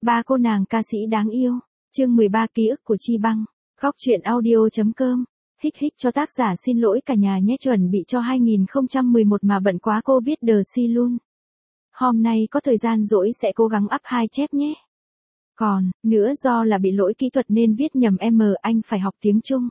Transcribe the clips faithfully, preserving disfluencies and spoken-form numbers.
Ba cô nàng ca sĩ đáng yêu. Chương mười ba ký ức của Chi Băng. Góc truyện audio.com. Hích hích cho tác giả xin lỗi cả nhà nhé, chuẩn bị cho hai không một một mà bận quá cô viết đờ si luôn. Hôm nay có thời gian rỗi sẽ cố gắng up hai chép nhé. Còn, nữa do là bị lỗi kỹ thuật nên viết nhầm M, anh phải học tiếng Trung.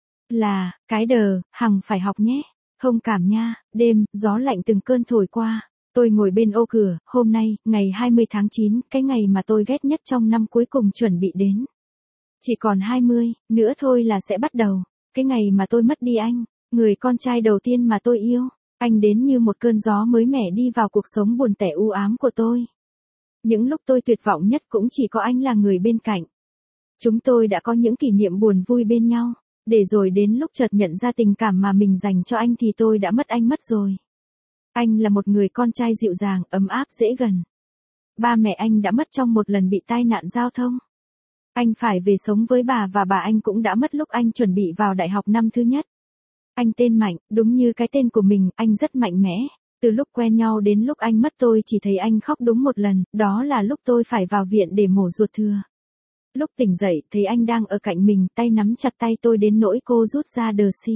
Là, cái đờ, Hằng phải học nhé. Thông cảm nha. Đêm, gió lạnh từng cơn thổi qua. Tôi ngồi bên ô cửa, hôm nay, ngày hai mươi tháng chín, cái ngày mà tôi ghét nhất trong năm cuối cùng chuẩn bị đến. Chỉ còn hai mươi, nữa thôi là sẽ bắt đầu. Cái ngày mà tôi mất đi anh, người con trai đầu tiên mà tôi yêu. Anh đến như một cơn gió mới mẻ đi vào cuộc sống buồn tẻ u ám của tôi. Những lúc tôi tuyệt vọng nhất cũng chỉ có anh là người bên cạnh. Chúng tôi đã có những kỷ niệm buồn vui bên nhau, để rồi đến lúc chợt nhận ra tình cảm mà mình dành cho anh thì tôi đã mất anh mất rồi. Anh là một người con trai dịu dàng, ấm áp, dễ gần. Ba mẹ anh đã mất trong một lần bị tai nạn giao thông. Anh phải về sống với bà và bà anh cũng đã mất lúc anh chuẩn bị vào đại học năm thứ nhất. Anh tên Mạnh, đúng như cái tên của mình, anh rất mạnh mẽ. Từ lúc quen nhau đến lúc anh mất tôi chỉ thấy anh khóc đúng một lần, đó là lúc tôi phải vào viện để mổ ruột thừa. Lúc tỉnh dậy, thấy anh đang ở cạnh mình, tay nắm chặt tay tôi đến nỗi cô rút ra đờ si.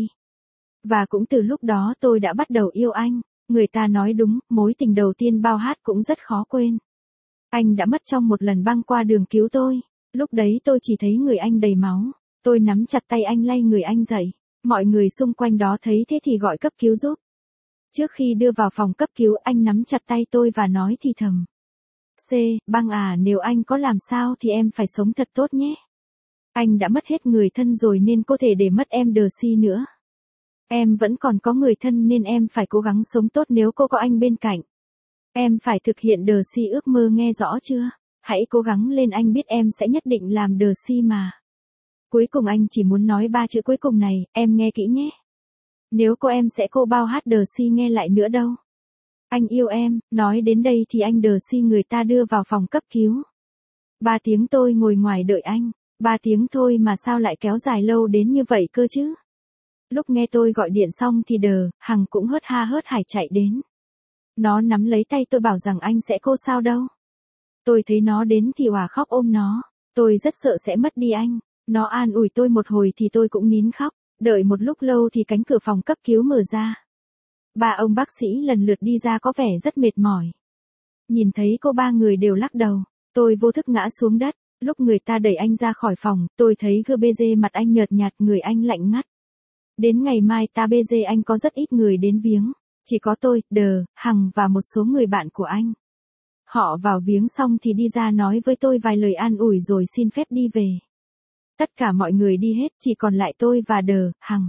Và cũng từ lúc đó tôi đã bắt đầu yêu anh. Người ta nói đúng, mối tình đầu tiên bao hát cũng rất khó quên. Anh đã mất trong một lần băng qua đường cứu tôi. Lúc đấy tôi chỉ thấy người anh đầy máu. Tôi nắm chặt tay anh lay người anh dậy. Mọi người xung quanh đó thấy thế thì gọi cấp cứu giúp. Trước khi đưa vào phòng cấp cứu anh nắm chặt tay tôi và nói thì thầm. C, Băng à, nếu anh có làm sao thì em phải sống thật tốt nhé. Anh đã mất hết người thân rồi nên có thể để mất em đờ si nữa. Em vẫn còn có người thân nên em phải cố gắng sống tốt nếu cô có anh bên cạnh. Em phải thực hiện đờ si ước mơ, nghe rõ chưa? Hãy cố gắng lên, anh biết em sẽ nhất định làm đờ si mà. Cuối cùng anh chỉ muốn nói ba chữ cuối cùng này, em nghe kỹ nhé. Nếu cô em sẽ cô bao hát đờ si nghe lại nữa đâu. Anh yêu em. Nói đến đây thì anh đờ si người ta đưa vào phòng cấp cứu. Ba tiếng tôi ngồi ngoài đợi anh. Ba tiếng thôi mà sao lại kéo dài lâu đến như vậy cơ chứ? Lúc nghe tôi gọi điện xong thì đờ, Hằng cũng hớt ha hớt hải chạy đến. Nó nắm lấy tay tôi bảo rằng anh sẽ cô sao đâu. Tôi thấy nó đến thì òa khóc ôm nó. Tôi rất sợ sẽ mất đi anh. Nó an ủi tôi một hồi thì tôi cũng nín khóc. Đợi một lúc lâu thì cánh cửa phòng cấp cứu mở ra. Ba ông bác sĩ lần lượt đi ra có vẻ rất mệt mỏi. Nhìn thấy cô ba người đều lắc đầu. Tôi vô thức ngã xuống đất. Lúc người ta đẩy anh ra khỏi phòng, tôi thấy gờ bê giê mặt anh nhợt nhạt, người anh lạnh ngắt. Đến ngày mai ta bê giê anh có rất ít người đến viếng. Chỉ có tôi, đờ, Hằng và một số người bạn của anh. Họ vào viếng xong thì đi ra nói với tôi vài lời an ủi rồi xin phép đi về. Tất cả mọi người đi hết, chỉ còn lại tôi và đờ, Hằng.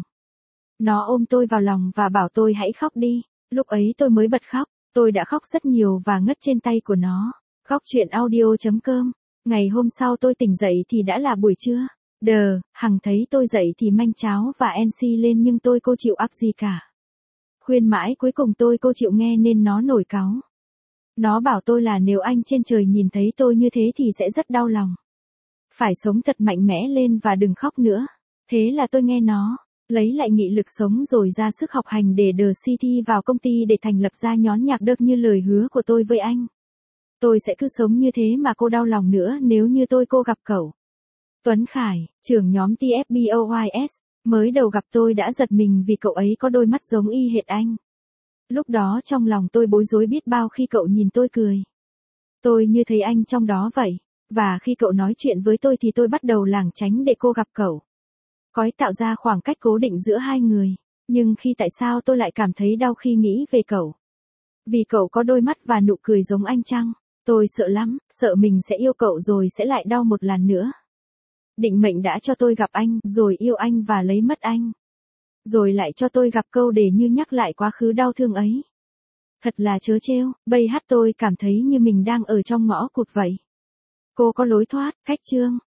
Nó ôm tôi vào lòng và bảo tôi hãy khóc đi. Lúc ấy tôi mới bật khóc. Tôi đã khóc rất nhiều và ngất trên tay của nó. Góc truyện audio.com. Ngày hôm sau tôi tỉnh dậy thì đã là buổi trưa. Đờ, Hằng thấy tôi dậy thì manh cháo và en xê lên nhưng tôi cô chịu ắp gì cả. Khuyên mãi cuối cùng tôi cô chịu nghe nên nó nổi cáu. Nó bảo tôi là nếu anh trên trời nhìn thấy tôi như thế thì sẽ rất đau lòng. Phải sống thật mạnh mẽ lên và đừng khóc nữa. Thế là tôi nghe nó, lấy lại nghị lực sống rồi ra sức học hành để đờ si thi vào công ty để thành lập ra nhóm nhạc đớt như lời hứa của tôi với anh. Tôi sẽ cứ sống như thế mà cô đau lòng nữa nếu như tôi cô gặp cậu. Tuấn Khải, trưởng nhóm tê ép boys, mới đầu gặp tôi đã giật mình vì cậu ấy có đôi mắt giống y hệt anh. Lúc đó trong lòng tôi bối rối biết bao khi cậu nhìn tôi cười. Tôi như thấy anh trong đó vậy, và khi cậu nói chuyện với tôi thì tôi bắt đầu lảng tránh để cô gặp cậu. Cói tạo ra khoảng cách cố định giữa hai người, nhưng khi tại sao tôi lại cảm thấy đau khi nghĩ về cậu? Vì cậu có đôi mắt và nụ cười giống anh chăng? Tôi sợ lắm, sợ mình sẽ yêu cậu rồi sẽ lại đau một lần nữa. Định mệnh đã cho tôi gặp anh, rồi yêu anh và lấy mất anh. Rồi lại cho tôi gặp câu để như nhắc lại quá khứ đau thương ấy. Thật là trớ trêu, bây hát tôi cảm thấy như mình đang ở trong ngõ cụt vậy. Cô có lối thoát, cách chương,